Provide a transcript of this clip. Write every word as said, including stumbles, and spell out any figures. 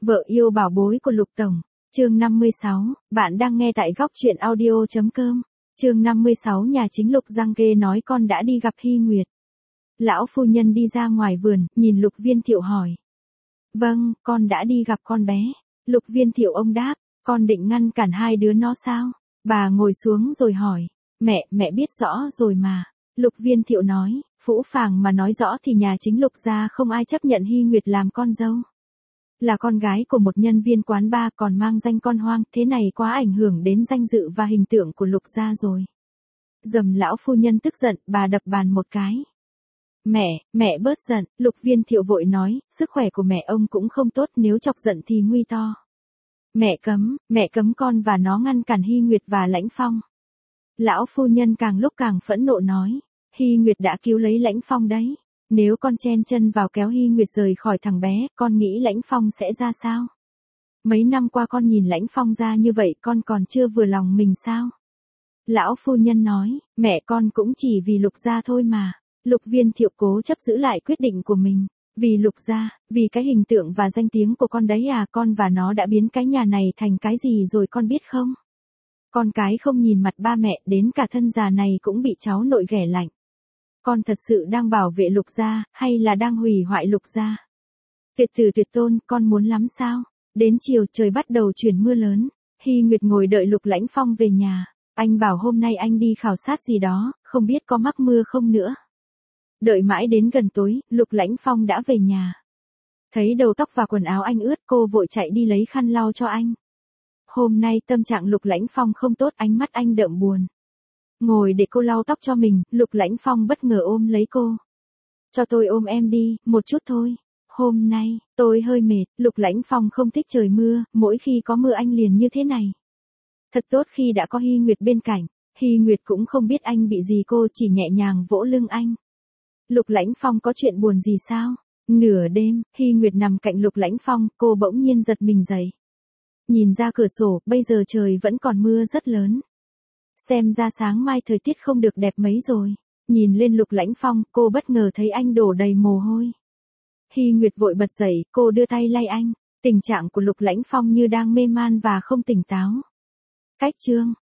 Vợ yêu bảo bối của Lục Tổng, chương năm mươi sáu, bạn đang nghe tại góc truyện audio.com, chương năm mươi sáu nhà chính Lục Giang Kê nói con đã đi gặp Hy Nguyệt. Lão phu nhân đi ra ngoài vườn, nhìn Lục Viên Thiệu hỏi. Vâng, con đã đi gặp con bé. Lục Viên Thiệu ông đáp, con định ngăn cản hai đứa nó sao? Bà ngồi xuống rồi hỏi, mẹ, mẹ biết rõ rồi mà. Lục Viên Thiệu nói, phũ phàng mà nói rõ thì nhà chính Lục gia không ai chấp nhận Hy Nguyệt làm con dâu. Là con gái của một nhân viên quán bar còn mang danh con hoang, thế này quá ảnh hưởng đến danh dự và hình tượng của Lục gia rồi. Dầm lão phu nhân tức giận, bà đập bàn một cái. Mẹ, mẹ bớt giận, Lục Viên Thiệu vội nói, sức khỏe của mẹ ông cũng không tốt, nếu chọc giận thì nguy to. Mẹ cấm, mẹ cấm con và nó ngăn cản Hy Nguyệt và Lãnh Phong. Lão phu nhân càng lúc càng phẫn nộ nói, Hy Nguyệt đã cứu lấy Lãnh Phong đấy. Nếu con chen chân vào kéo Hy Nguyệt rời khỏi thằng bé, con nghĩ Lãnh Phong sẽ ra sao? Mấy năm qua con nhìn Lãnh Phong ra như vậy, con còn chưa vừa lòng mình sao? Lão phu nhân nói, mẹ con cũng chỉ vì Lục gia thôi mà. Lục Viên Thiệu cố chấp giữ lại quyết định của mình. Vì Lục gia, vì cái hình tượng và danh tiếng của con đấy à, con và nó đã biến cái nhà này thành cái gì rồi con biết không? Con cái không nhìn mặt ba mẹ, đến cả thân già này cũng bị cháu nội ghẻ lạnh. Con thật sự đang bảo vệ Lục gia, hay là đang hủy hoại Lục gia? Tuyệt tử tuyệt tôn, con muốn lắm sao? Đến chiều trời bắt đầu chuyển mưa lớn. Hy Nguyệt ngồi đợi Lục Lãnh Phong về nhà. Anh bảo hôm nay anh đi khảo sát gì đó, không biết có mắc mưa không nữa. Đợi mãi đến gần tối, Lục Lãnh Phong đã về nhà. Thấy đầu tóc và quần áo anh ướt, cô vội chạy đi lấy khăn lau cho anh. Hôm nay tâm trạng Lục Lãnh Phong không tốt, ánh mắt anh đượm buồn. Ngồi để cô lau tóc cho mình, Lục Lãnh Phong bất ngờ ôm lấy cô. Cho tôi ôm em đi, một chút thôi. Hôm nay, tôi hơi mệt. Lục Lãnh Phong không thích trời mưa, mỗi khi có mưa anh liền như thế này. Thật tốt khi đã có Hy Nguyệt bên cạnh. Hy Nguyệt cũng không biết anh bị gì, cô chỉ nhẹ nhàng vỗ lưng anh. Lục Lãnh Phong có chuyện buồn gì sao? Nửa đêm, Hy Nguyệt nằm cạnh Lục Lãnh Phong, cô bỗng nhiên giật mình dậy. Nhìn ra cửa sổ, bây giờ trời vẫn còn mưa rất lớn. Xem ra sáng mai thời tiết không được đẹp mấy rồi. Nhìn lên Lục Lãnh Phong, cô bất ngờ thấy anh đổ đầy mồ hôi. Hy Nguyệt vội bật dậy, cô đưa tay lay anh. Tình trạng của Lục Lãnh Phong như đang mê man và không tỉnh táo. Cách chương